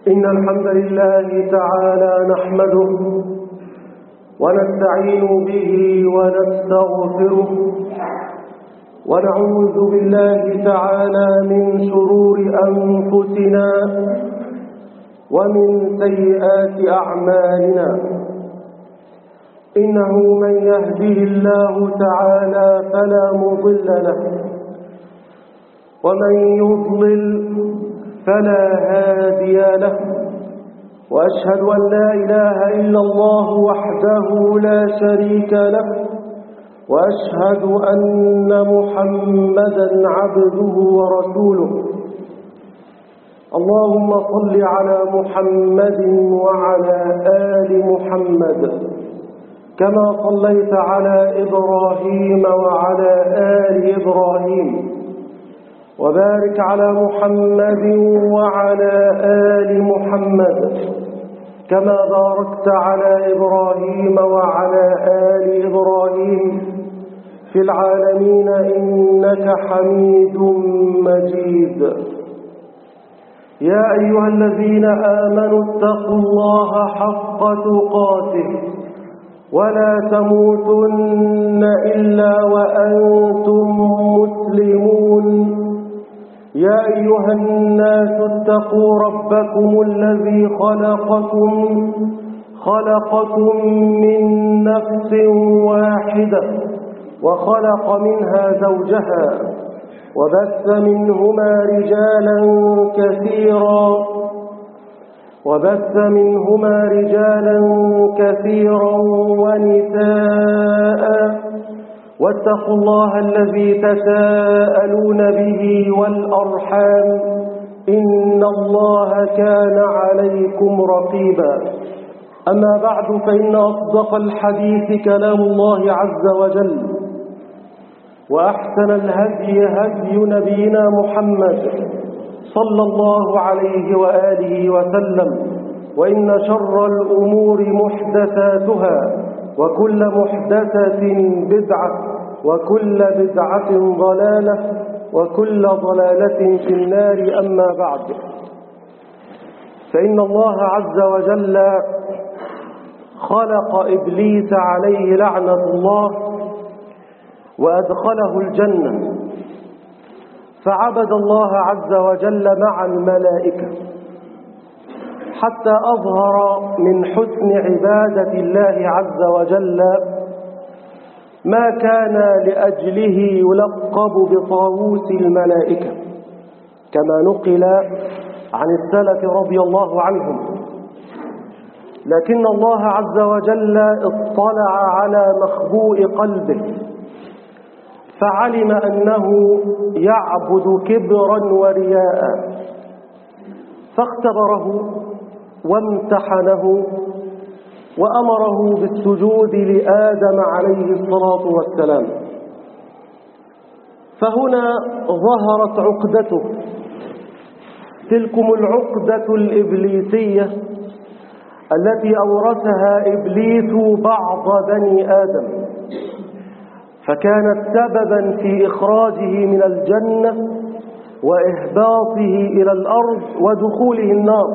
إن الحمد لله تعالى نحمده ونستعين به ونستغفره ونعوذ بالله تعالى من شرور أنفسنا ومن سيئات أعمالنا. إنه من يهده الله تعالى فلا مضل له ومن يضلل فلا هادي له، وأشهد أن لا إله إلا الله وحده لا شريك له، وأشهد أن محمدا عبده ورسوله. اللهم صل على محمد وعلى آل محمد كما صليت على إبراهيم وعلى آل إبراهيم، وبارك على محمد وعلى آل محمد كما باركت على إبراهيم وعلى آل إبراهيم في العالمين إنك حميد مجيد. يا أيها الذين آمنوا اتقوا الله حق تقاته ولا تموتن إلا وأنتم مسلمون. يا أيها الناس اتقوا ربكم الذي خلقكم من نفس واحدة وخلق منها زوجها وبث منهما رجالا كثيرا ونساء، واتقوا الله الذي تساءلون به والأرحام إن الله كان عليكم رقيبا. أما بعد، فإن أصدق الحديث كلام الله عز وجل، وأحسن الهدي هدي نبينا محمد صلى الله عليه وآله وسلم، وإن شر الأمور محدثاتها، وكل محدثة بدعة، وكل بدعة ضلالة، وكل ضلالة في النار. أما بعد، فإن الله عز وجل خلق إبليس عليه لعنة الله وأدخله الجنة، فعبد الله عز وجل مع الملائكة حتى أظهر من حسن عبادة الله عز وجل ما كان لأجله يلقب بطاووس الملائكة، كما نقل عن السلف رضي الله عنهم. لكن الله عز وجل اطلع على مخبوء قلبه فعلم أنه يعبد كبرا ورياء، فاختبره وامتحنه وأمره بالسجود لآدم عليه الصلاة والسلام. فهنا ظهرت عقدته، تلكم العقدة الإبليسية التي أورثها إبليس بعض بني آدم، فكانت سببا في إخراجه من الجنة وإهباطه إلى الأرض ودخوله النار.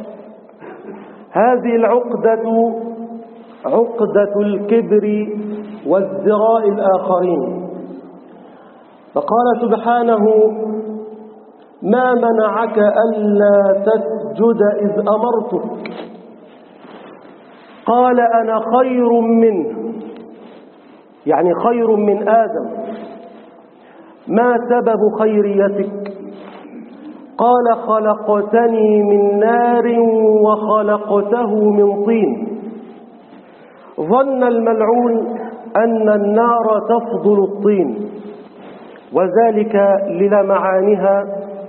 هذه العقدة عقدة الكبر وازدراء الآخرين. فقال سبحانه: ما منعك ألا تسجد إذ أمرتك؟ قال: أنا خير منه، يعني خير من آدم. ما سبب خيريتك؟ قال: خلقتني من نار وخلقته من طين. ظن الملعون أن النار تفضل الطين، وذلك للمعانها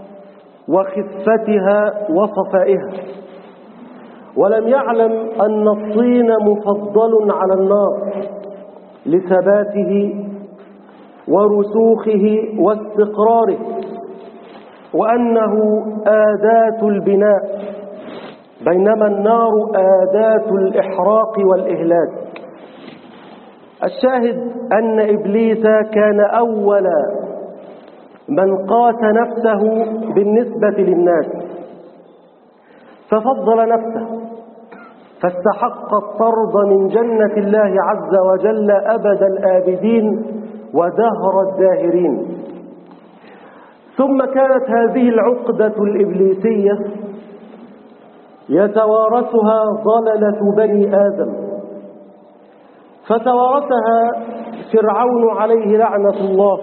وخفتها وصفائها، ولم يعلم أن الطين مفضل على النار لثباته ورسوخه واستقراره، وأنه آداة البناء، بينما النار آداة الإحراق والإهلاك. الشاهد أن إبليس كان أول من قاس نفسه بالنسبة للناس، ففضل نفسه فاستحق الطرد من جنة الله عز وجل أبد الآبدين ودهر الداهرين. ثم كانت هذه العقدة الإبليسية يتوارثها ضللة بني آدم، فتوارثها فرعون عليه لعنة الله،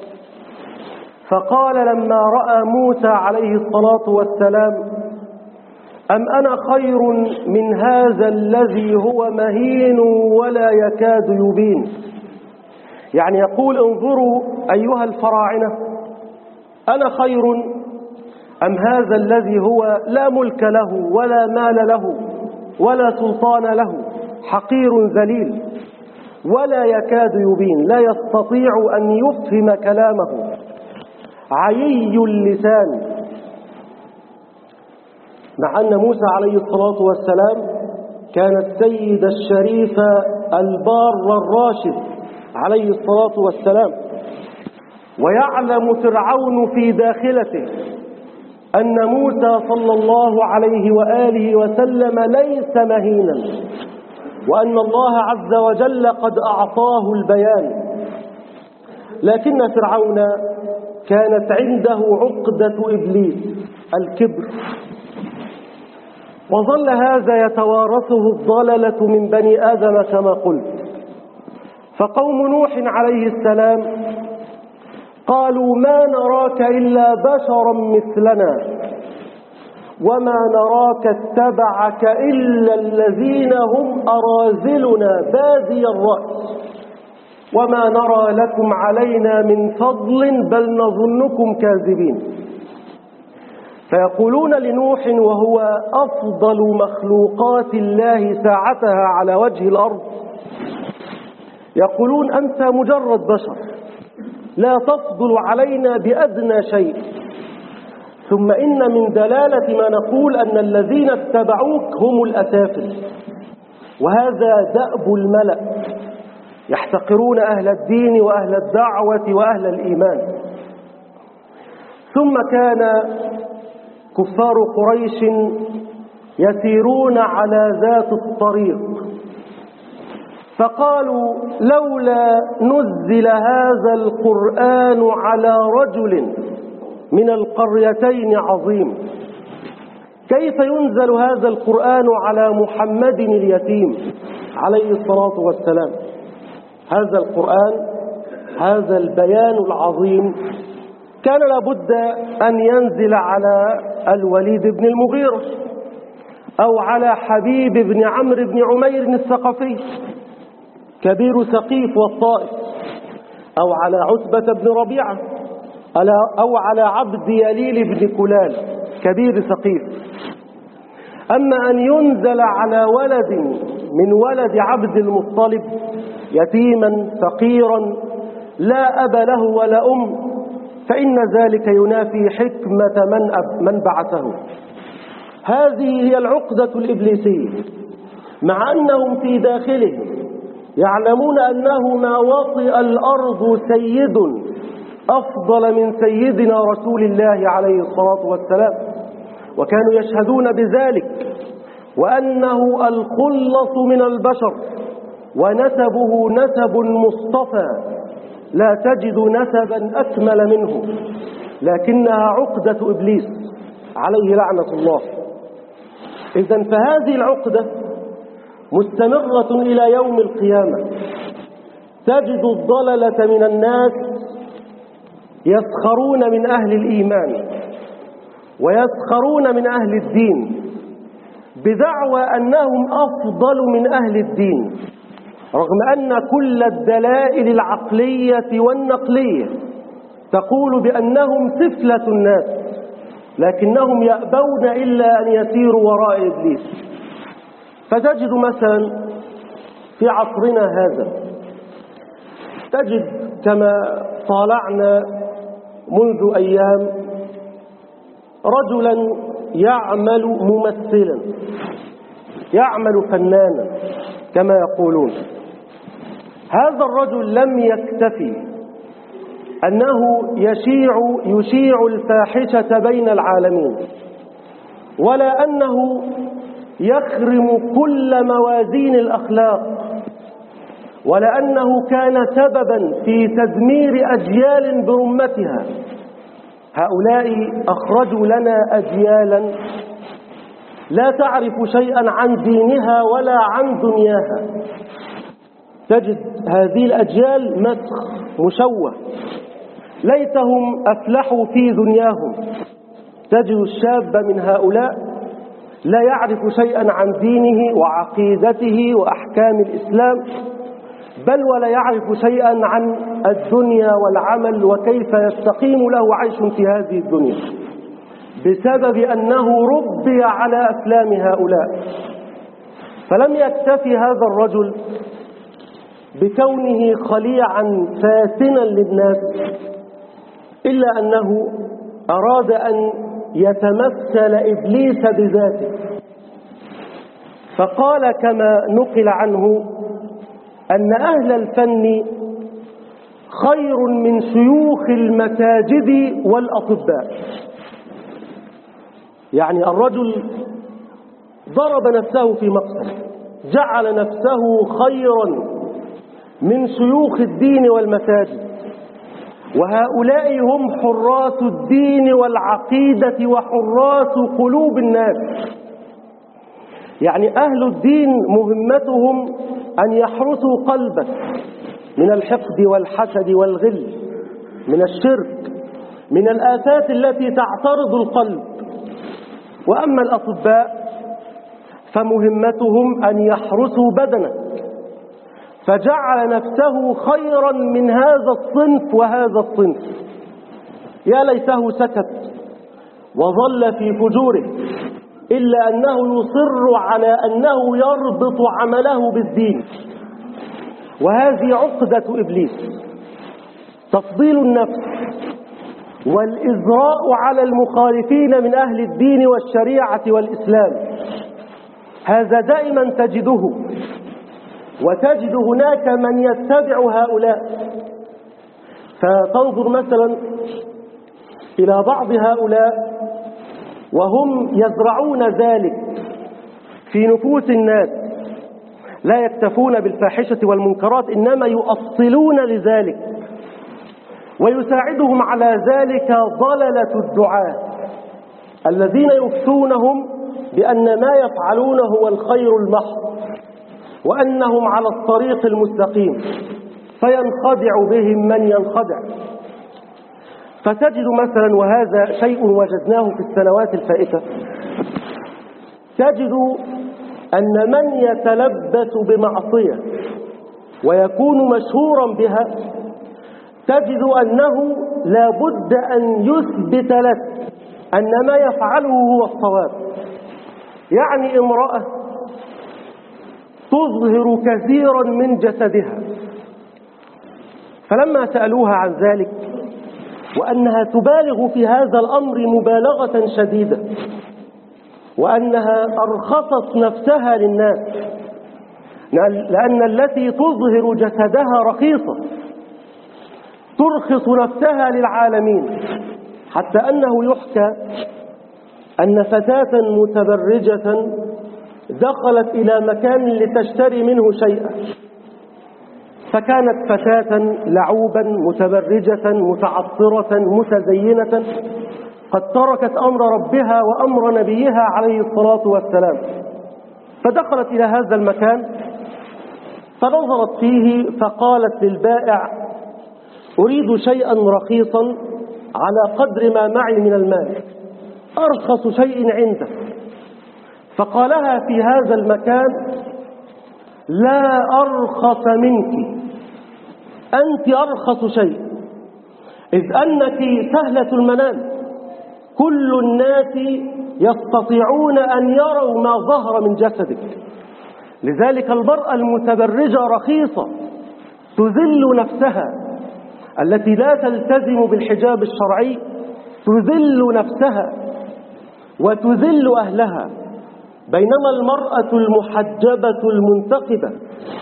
فقال لما رأى موسى عليه الصلاة والسلام: أم أنا خير من هذا الذي هو مهين ولا يكاد يبين. يعني يقول: انظروا أيها الفراعنة، أنا خير أم هذا الذي هو لا ملك له ولا مال له ولا سلطان له، حقير ذليل ولا يكاد يبين، لا يستطيع أن يفهم كلامه، عيي اللسان. مع أن موسى عليه الصلاة والسلام كان السيد الشريف البار الراشد عليه الصلاة والسلام، ويعلم فرعون في داخلته أن موسى صلى الله عليه وآله وسلم ليس مهينا، وأن الله عز وجل قد أعطاه البيان. لكن فرعون كانت عنده عقدة إبليس، الكبر، وظل هذا يتوارثه الضللة من بني آدم كما قلت. فقوم نوح عليه السلام قالوا: ما نراك إلا بشرا مثلنا وما نراك اتبعك إلا الذين هم أراذلنا بادي الرأي وما نرى لكم علينا من فضل بل نظنكم كاذبين. فيقولون لنوح وهو أفضل مخلوقات الله ساعتها على وجه الأرض، يقولون: أنت مجرد بشر لا تفضل علينا بأدنى شيء. ثم إن من دلالة ما نقول أن الذين اتبعوك هم الأسافل، وهذا دأب الملأ، يحتقرون أهل الدين وأهل الدعوة وأهل الإيمان. ثم كان كفار قريش يسيرون على ذات الطريق، فقالوا: لولا نزل هذا القرآن على رجل من القريتين عظيم. كيف ينزل هذا القرآن على محمد اليتيم عليه الصلاة والسلام؟ هذا القرآن، هذا البيان العظيم كان لابد أن ينزل على الوليد بن المغيرة أو على حبيب بن عمرو بن عمير الثقفي كبير ثقيف والطائف، أو على عتبة بن ربيعة، أو على عبد يليل بن كلال كبير ثقيف. أما أن ينزل على ولد من ولد عبد المطلب يتيما فقيرا لا أب له ولا أم، فإن ذلك ينافي حكمة من بعثه. هذه هي العقدة الإبليسية، مع أنهم في داخلهم يعلمون أنه ما وطئ الأرض سيد أفضل من سيدنا رسول الله عليه الصلاة والسلام، وكانوا يشهدون بذلك، وأنه الخلص من البشر ونسبه نسب مصطفى لا تجد نسبا أكمل منه، لكنها عقدة إبليس عليه لعنة الله. إذن فهذه العقدة مستمرة إلى يوم القيامة. تجد الضللة من الناس يسخرون من أهل الإيمان ويسخرون من أهل الدين بدعوى أنهم أفضل من أهل الدين، رغم أن كل الدلائل العقلية والنقلية تقول بأنهم سفلة الناس، لكنهم يأبون إلا أن يسيروا وراء إبليس. فتجد مثلا في عصرنا هذا، تجد كما طالعنا منذ أيام رجلا يعمل ممثلا، يعمل فنانا كما يقولون. هذا الرجل لم يكتفي أنه يشيع الفاحشة بين العالمين، ولا أنه يخرم كل موازين الأخلاق، ولا أنه كان سببا في تدمير أجيال برمتها. هؤلاء أخرجوا لنا أجيالا لا تعرف شيئا عن دينها ولا عن دنياها. تجد هذه الأجيال مسخ مشوه، ليتهم أفلحوا في دنياهم. تجد الشاب من هؤلاء لا يعرف شيئا عن دينه وعقيدته وأحكام الإسلام، بل ولا يعرف شيئا عن الدنيا والعمل وكيف يستقيم له عيش في هذه الدنيا، بسبب أنه ربي على أفلام هؤلاء. فلم يكتفي هذا الرجل بكونه خليعا فاتنا للناس، إلا أنه أراد أن يتمثل إبليس بذاته، فقال كما نقل عنه أن أهل الفن خير من شيوخ المساجد والأطباء. يعني الرجل ضرب نفسه في مقتل، جعل نفسه خيرا من شيوخ الدين والمساجد، وهؤلاء هم حراس الدين والعقيدة وحراس قلوب الناس. يعني أهل الدين مهمتهم أن يحرسوا قلبك من الحقد والحسد والغل، من الشرك، من الآفات التي تعترض القلب. وأما الأطباء فمهمتهم أن يحرسوا بدنك، فجعل نفسه خيرا من هذا الصنف وهذا الصنف. يا ليته سكت وظل في فجوره، إلا أنه يصر على أنه يربط عمله بالدين. وهذه عقدة إبليس، تفضيل النفس والإزراء على المخالفين من أهل الدين والشريعة والإسلام. هذا دائما تجده، وتجد هناك من يتبع هؤلاء. فتنظر مثلا إلى بعض هؤلاء وهم يزرعون ذلك في نفوس الناس، لا يكتفون بالفاحشة والمنكرات، إنما يؤصلون لذلك، ويساعدهم على ذلك ضللة الدعاة الذين يفتونهم بأن ما يفعلونه هو الخير المحض، وأنهم على الطريق المستقيم، فينخدع بهم من ينخدع. فتجد مثلا، وهذا شيء وجدناه في السنوات الفائتة، تجد أن من يتلبس بمعصية ويكون مشهورا بها، تجد أنه لا بد أن يثبت لك أن ما يفعله هو الصواب. يعني امرأة تظهر كثيرا من جسدها، فلما سألوها عن ذلك وأنها تبالغ في هذا الأمر مبالغة شديدة، وأنها أرخصت نفسها للناس، لأن التي تظهر جسدها رخيصة ترخص نفسها للعالمين، حتى أنه يحكى أن فتاة متبرجة دخلت إلى مكان لتشتري منه شيئا، فكانت فتاة لعوبا متبرجة متعطرة متزينة، قد تركت أمر ربها وأمر نبيها عليه الصلاة والسلام. فدخلت إلى هذا المكان فنظرت فيه، فقالت للبائع: أريد شيئا رخيصا على قدر ما معي من المال، أرخص شيء عندك. فقالها في هذا المكان: لا أرخص منك، أنت أرخص شيء، إذ أنك سهلة المنام، كل الناس يستطيعون أن يروا ما ظهر من جسدك. لذلك المرأة المتبرجة رخيصة تذل نفسها، التي لا تلتزم بالحجاب الشرعي تذل نفسها وتذل أهلها، بينما المرأة المحجبة المنتقبة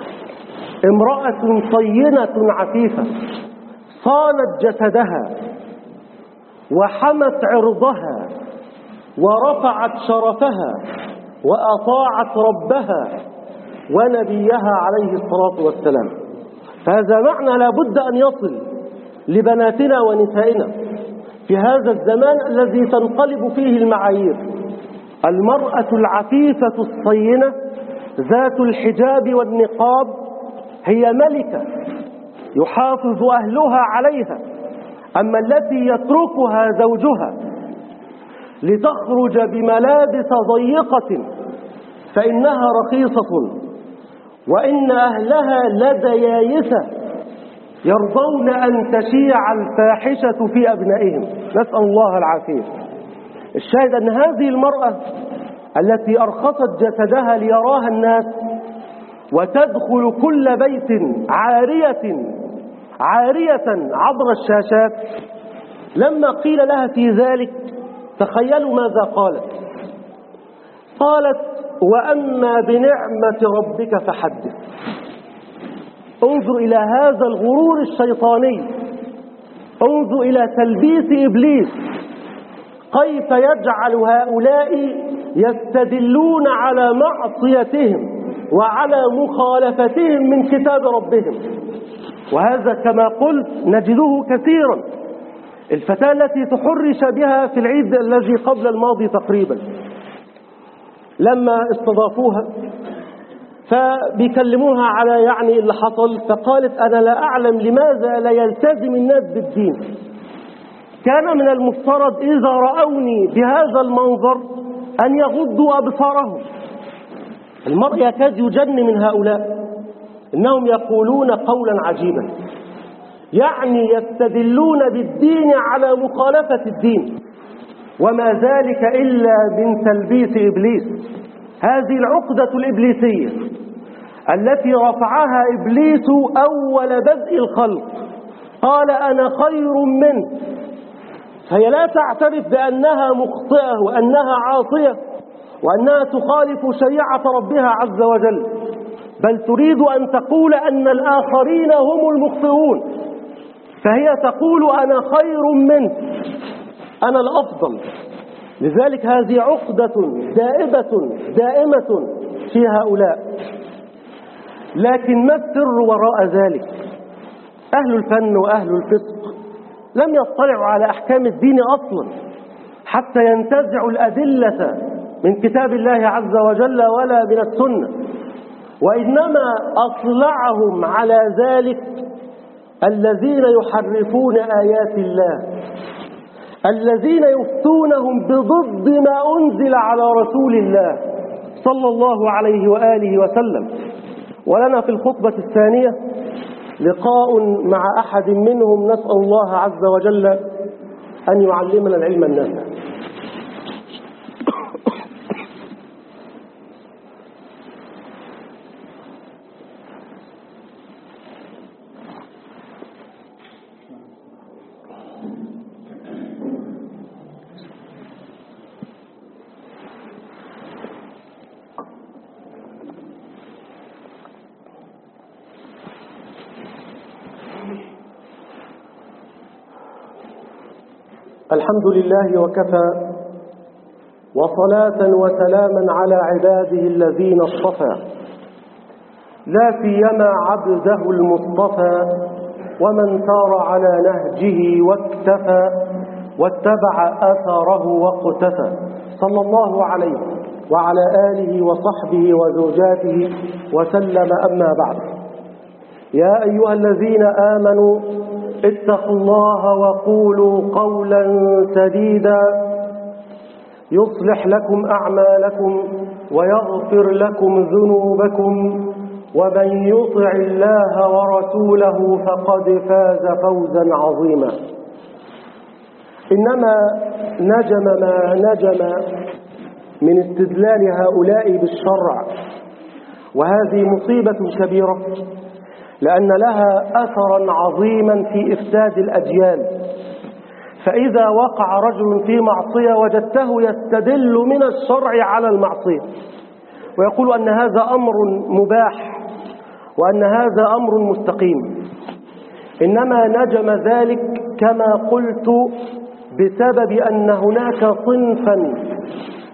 امرأة صينة عفيفة صانت جسدها وحمت عرضها ورفعت شرفها وأطاعت ربها ونبيها عليه الصلاة والسلام. فهذا معنى لا بد أن يصل لبناتنا ونسائنا في هذا الزمان الذي تنقلب فيه المعايير. المرأة العفيفة الصينة ذات الحجاب والنقاب هي ملكة يحافظ أهلها عليها، أما التي يتركها زوجها لتخرج بملابس ضيقة فإنها رخيصة، وإن أهلها لديايسة يرضون أن تشيع الفاحشة في أبنائهم، نسأل الله العافية. الشاهد أن هذه المرأة التي أرخصت جسدها ليراها الناس وتدخل كل بيت عارية عبر الشاشات، لما قيل لها في ذلك تخيلوا ماذا قالت. قالت: وأما بنعمة ربك فحدث. انظر إلى هذا الغرور الشيطاني، انظر إلى تلبيس إبليس، كيف يجعل هؤلاء يستدلون على معصيتهم وعلى مخالفتهم من كتاب ربهم. وهذا كما قلت نجده كثيرا. الفتاة التي تحرش بها في العيد الذي قبل الماضي تقريبا، لما استضافوها فبيكلموها على يعني اللي حصل، فقالت: أنا لا أعلم لماذا لا يلتزم الناس بالدين. كان من المفترض إذا رأوني بهذا المنظر أن يغضوا أبصارهم. المرء يكاد يجن من هؤلاء، إنهم يقولون قولا عجيبا، يعني يستدلون بالدين على مخالفة الدين، وما ذلك إلا من تلبيس إبليس. هذه العقدة الإبليسية التي رفعها إبليس أول بدء الخلق، قال: أنا خير منه. فهي لا تعترف بأنها مخطئة وأنها عاصية وأنها تخالف شريعة ربها عز وجل، بل تريد أن تقول أن الآخرين هم المخطئون. فهي تقول: أنا خير منه، أنا الأفضل. لذلك هذه عقدة دائمة في هؤلاء. لكن ما السر وراء ذلك؟ أهل الفن وأهل الفسق لم يطلعوا على أحكام الدين أصلا حتى ينتزعوا الأدلة من كتاب الله عز وجل ولا من السنة، وإنما أطلعهم على ذلك الذين يحرفون آيات الله، الذين يفتونهم بضد ما أنزل على رسول الله صلى الله عليه وآله وسلم. ولنا في الخطبة الثانية لقاء مع أحد منهم، نسأل الله عز وجل أن يعلمنا العلم النافع. الحمد لله وكفى، وصلاة وسلاما على عباده الذين اصطفى، لا سيما عبده المصطفى ومن سار على نهجه واكتفى واتبع أثره واقتفى، صلى الله عليه وعلى آله وصحبه وزوجاته وسلم. أما بعد، يا أيها الذين آمنوا اتقوا الله وقولوا قولا سديدا يصلح لكم أعمالكم ويغفر لكم ذنوبكم، ومن يطع الله ورسوله فقد فاز فوزا عظيما. إنما نجم ما نجم من استدلال هؤلاء بالشرع، وهذه مصيبة كبيرة، لأن لها أثرا عظيما في إفساد الأجيال. فإذا وقع رجل في معصية وجدته يستدل من الشرع على المعصية ويقول أن هذا أمر مباح وأن هذا أمر مستقيم. إنما نجم ذلك كما قلت بسبب أن هناك صنفا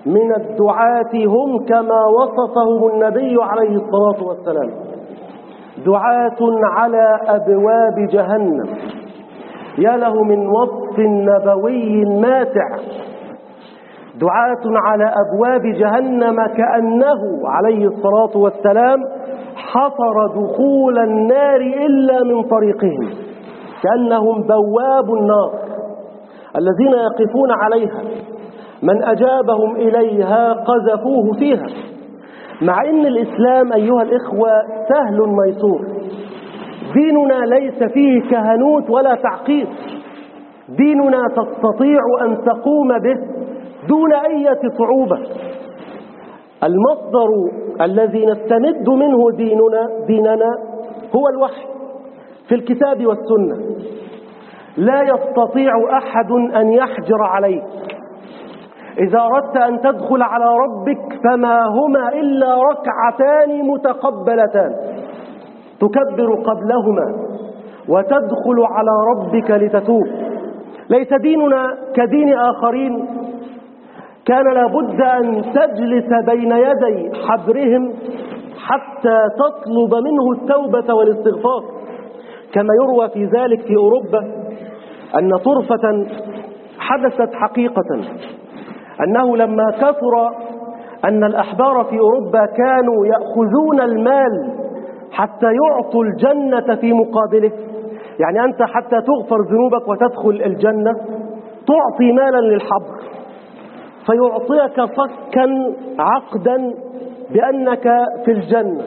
من الدعاة هم كما وصفهم النبي عليه الصلاة والسلام، دعاة على أبواب جهنم. يا له من وصف نبوي ماتع، دعاة على أبواب جهنم كأنه عليه الصلاة والسلام حصر دخول النار إلا من طريقهم، كأنهم بواب النار الذين يقفون عليها، من أجابهم إليها قذفوه فيها. مع أن الإسلام أيها الإخوة سهل ميسور، ديننا ليس فيه كهنوت ولا تعقيد، ديننا تستطيع أن تقوم به دون أي صعوبة. المصدر الذي نستمد منه ديننا هو الوحي في الكتاب والسنة. لا يستطيع أحد أن يحجر عليك. إذا أردت أن تدخل على ربك فما هما إلا ركعتان متقبلتان تكبر قبلهما وتدخل على ربك لتتوب. ليس ديننا كدين آخرين كان لابد أن تجلس بين يدي حبرهم حتى تطلب منه التوبة والاستغفار، كما يروى في ذلك في أوروبا أن طرفة حدثت حقيقة، أنه لما كثر أن الأحبار في أوروبا كانوا يأخذون المال حتى يعطوا الجنة في مقابله، يعني أنت حتى تغفر ذنوبك وتدخل الجنة تعطي مالا للحبر فيعطيك صكا عقدا بأنك في الجنة.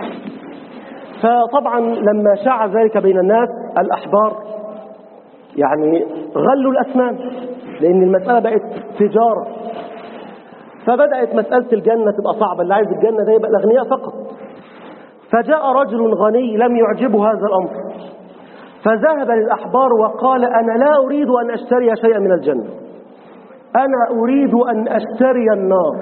فطبعا لما شاع ذلك بين الناس الأحبار يعني غلوا الأثمان، لأن المسألة بقت تجارة، فبدأت مسألة الجنة تبقى صعبة، اللي عايز الجنة ده يبقى الأغنياء فقط. فجاء رجل غني لم يعجبه هذا الأمر، فذهب للأحبار وقال أنا لا أريد أن أشتري شيئا من الجنة، أنا أريد أن أشتري النار.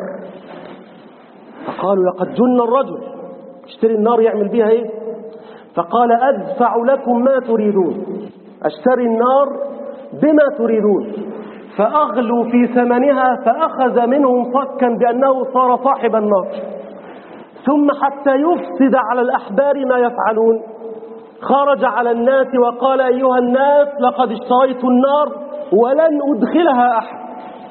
فقالوا لقد جن الرجل، اشتري النار يعمل بها إيه؟ فقال أدفع لكم ما تريدون، أشتري النار بما تريدون. فأغلوا في ثمنها، فأخذ منهم صكا بأنه صار صاحب النار. ثم حتى يفسد على الأحبار ما يفعلون خرج على الناس وقال أيها الناس لقد اشتريت النار ولن أدخلها أحد،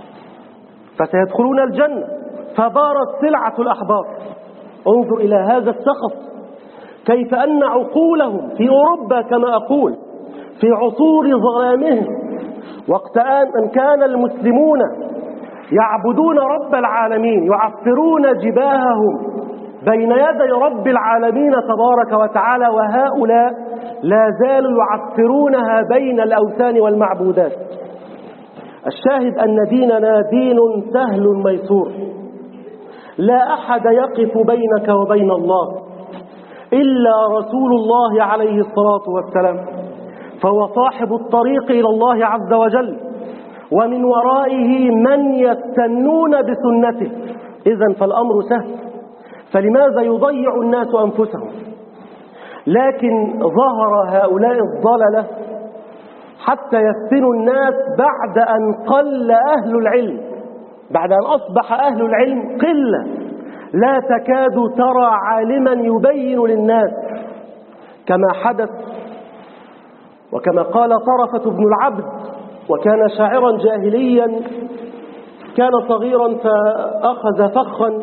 فسيدخلون الجنة. فبارت سلعة الأحبار. انظر إلى هذا السخط، كيف أن عقولهم في أوروبا كما أقول في عصور ظلامهم، وقت أن كان المسلمون يعبدون رب العالمين يعفرون جباههم بين يدي رب العالمين تبارك وتعالى، وهؤلاء لا زالوا يعفرونها بين الأوثان والمعبودات. الشاهد أن ديننا دين سهل ميسور، لا أحد يقف بينك وبين الله إلا رسول الله عليه الصلاة والسلام، فهو صاحب الطريق إلى الله عز وجل، ومن ورائه من يستنون بسنته. إذن فالأمر سهل، فلماذا يضيع الناس أنفسهم؟ لكن ظهر هؤلاء الضللة حتى يفتنوا الناس بعد أن قل أهل العلم، بعد أن أصبح أهل العلم قلة، لا تكاد ترى عالما يبين للناس، كما حدث وكما قال طرفة بن العبد، وكان شاعرا جاهليا، كان صغيرا فأخذ فخا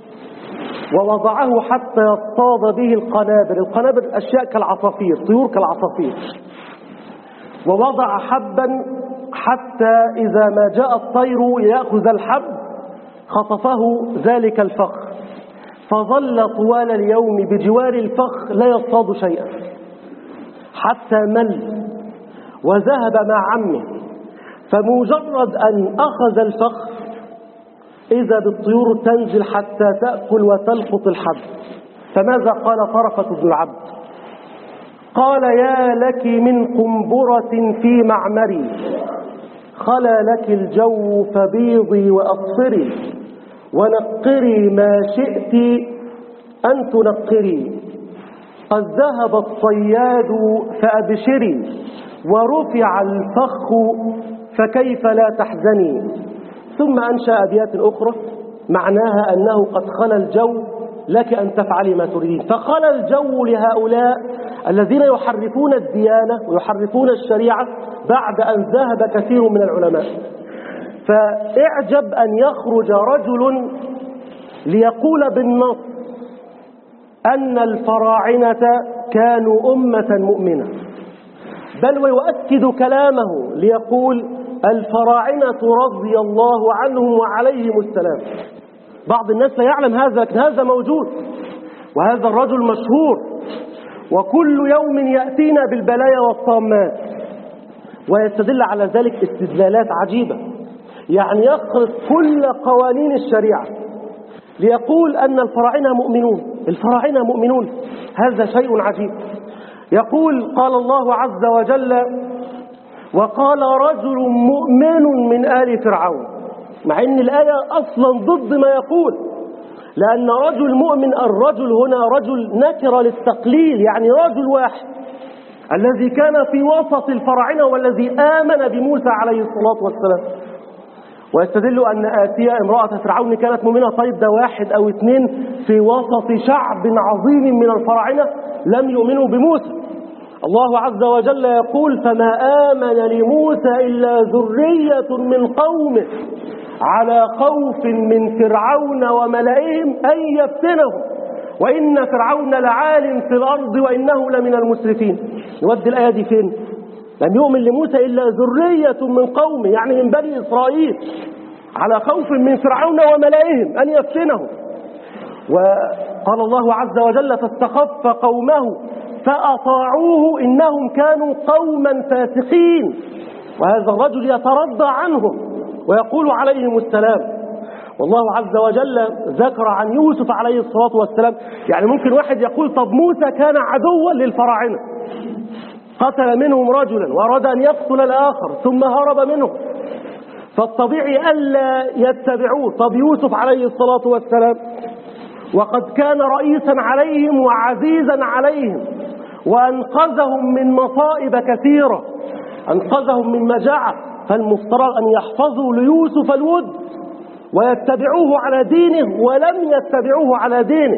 ووضعه حتى يصطاد به القنابر. القنابر أشياء كالعصافير، طيور كالعصافير، ووضع حبا حتى إذا ما جاء الطير يأخذ الحب خطفه ذلك الفخ، فظل طوال اليوم بجوار الفخ لا يصطاد شيئا حتى مل وذهب مع عمه. فمجرد أن أخذ الفخ إذا بالطيور تنزل حتى تأكل وتلقط الحب. فماذا قال طرفة بن العبد؟ قال يا لك من قنبرة في معمري، خلا لك الجو فبيضي وأصفري، ونقري ما شئت أن تنقري، قد ذهب الصياد فأبشري، ورفع الفخ فكيف لا تحزني. ثم أنشأ أبيات أخرى معناها أنه قد خلى الجو لك أن تفعلي ما تريدين. فخلى الجو لهؤلاء الذين يحرفون الديانة ويحرفون الشريعة بعد أن ذهب كثير من العلماء. فاعجب أن يخرج رجل ليقول بالنص أن الفراعنة كانوا أمة مؤمنة، بل ويؤكد كلامه ليقول الفراعنة رضي الله عنهم وعليهم السلام. بعض الناس لا يعلم هذا موجود، وهذا الرجل مشهور، وكل يوم يأتينا بالبلايا والطامات، ويستدل على ذلك استدلالات عجيبة، يعني يخرق كل قوانين الشريعة ليقول أن الفراعنة مؤمنون. الفراعنة مؤمنون، هذا شيء عجيب. يقول قال الله عز وجل وقال رجل مؤمن من آل فرعون، مع أن الآية أصلا ضد ما يقول، لأن رجل مؤمن، الرجل هنا رجل نكرة للتقليل، يعني رجل واحد الذي كان في وسط الفراعنة والذي آمن بموسى عليه الصلاة والسلام. ويستدل أن آسيا امرأة فرعون كانت مؤمنة. طيب ده واحد أو اثنين في وسط شعب عظيم من الفراعنة لم يؤمنوا بموسى. الله عز وجل يقول فما آمن لموسى إلا ذرية من قومه على خوف من فرعون وملئهم أن يفتنهم وإن فرعون لعال في الأرض وإنه لمن المسرفين. يودي الآية دي فين؟ لم يؤمن لموسى إلا ذرية من قومه، يعني من بني إسرائيل، على خوف من فرعون وملئهم أن يفتنهم. وقال الله عز وجل فاستخف قومه فأطاعوه إنهم كانوا قوما فاسقين. وهذا الرجل يترضى عنهم ويقول عليهم السلام. والله عز وجل ذكر عن يوسف عليه الصلاة والسلام. يعني ممكن واحد يقول طب موسى كان عدوا للفراعنة، قتل منهم رجلا وأراد أن يقتل الآخر ثم هرب منه، فالطبيعي ألا يتبعوه. طب يوسف عليه الصلاة والسلام وقد كان رئيسا عليهم وعزيزا عليهم وأنقذهم من مصائب كثيرة، أنقذهم من مجاعة، فالمفترض أن يحفظوا ليوسف الود ويتبعوه على دينه، ولم يتبعوه على دينه.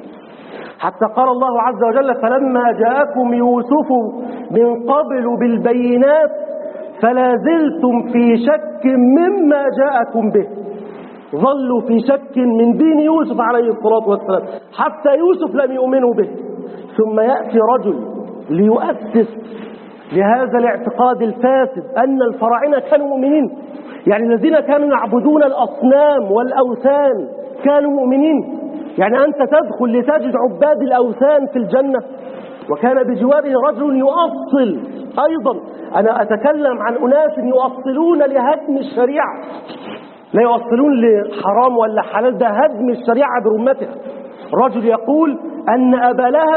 حتى قال الله عز وجل فلما جاءكم يوسف من قبل بالبينات فلا زلتم في شك مما جاءكم به. ظلوا في شك من دين يوسف عليه الصلاة والسلام حتى يوسف لم يؤمنوا به. ثم يأتي رجل ليؤسس لهذا الاعتقاد الفاسد أن الفراعنة كانوا مؤمنين، يعني الذين كانوا يعبدون الأصنام والأوثان كانوا مؤمنين. يعني أنت تدخل لتجد عباد الأوثان في الجنة، وكان بجواره رجل يؤصل. أيضا أنا أتكلم عن أناس يؤصلون لهدم الشريعة، لا يؤصلون لحرام ولا حلال، ده هدم الشريعة برمتها. رجل يقول أن أبا لهب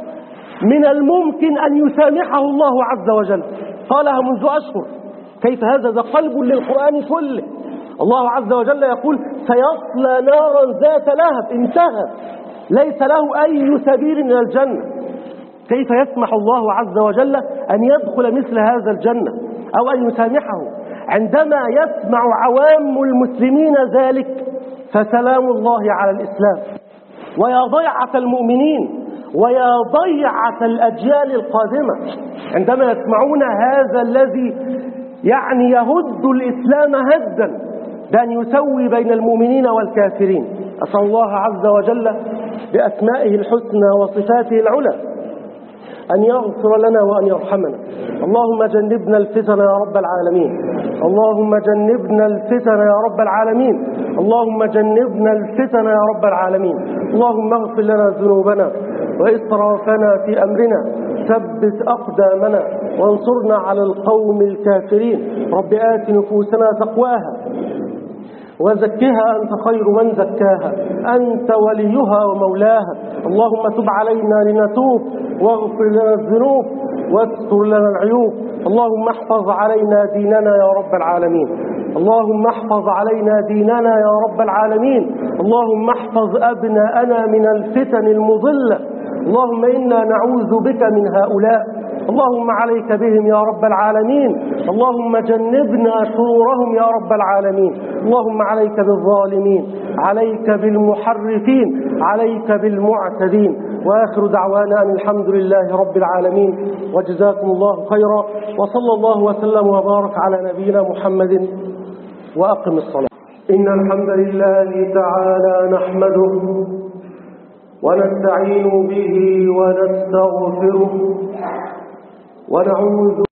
من الممكن أن يسامحه الله عز وجل، قالها منذ أشهر. كيف هذا؟ ده قلب للقرآن كله. الله عز وجل يقول سيصلى نارا ذات لهب، انتهى، ليس له أي سبيل من الجنة. كيف يسمح الله عز وجل أن يدخل مثل هذا الجنة أو أن يسامحه؟ عندما يسمع عوام المسلمين ذلك فسلام الله على الإسلام. ويا ضيعة المؤمنين ويا ضيعة الأجيال القادمة عندما يسمعون هذا الذي يعني يهد الإسلام هدا، بأن يسوي بين المؤمنين والكافرين. أسأل الله عز وجل بأسمائه الحسنى وصفاته العلى أن يغفر لنا وأن يرحمنا. اللهم جنبنا الفتن يا رب العالمين، اللهم جنبنا الفتن يا رب العالمين، اللهم جنبنا الفتن يا رب العالمين. اللهم اغفر لنا ذنوبنا وإسرافنا في أمرنا، ثبت أقدامنا وانصرنا على القوم الكافرين. رب آت نفوسنا تقواها وزكها أنت خير من زكاها، أنت وليها ومولاها. اللهم تب علينا لنتوب واغفر لنا الذنوب واستر لنا العيوب. اللهم احفظ علينا ديننا يا رب العالمين، اللهم احفظ علينا ديننا يا رب العالمين. اللهم احفظ أبناءنا من الفتن المضلة. اللهم إنا نعوذ بك من هؤلاء، اللهم عليك بهم يا رب العالمين. اللهم جنبنا شرورهم يا رب العالمين. اللهم عليك بالظالمين، عليك بالمحرفين، عليك بالمعتدين. وآخر دعوانا أن الحمد لله رب العالمين، وجزاكم الله خيرا، وصلى الله وسلم وبارك على نبينا محمد. وأقم الصلاة. إن الحمد لله تعالى نحمده ونستعين به ونستغفره ونعوذ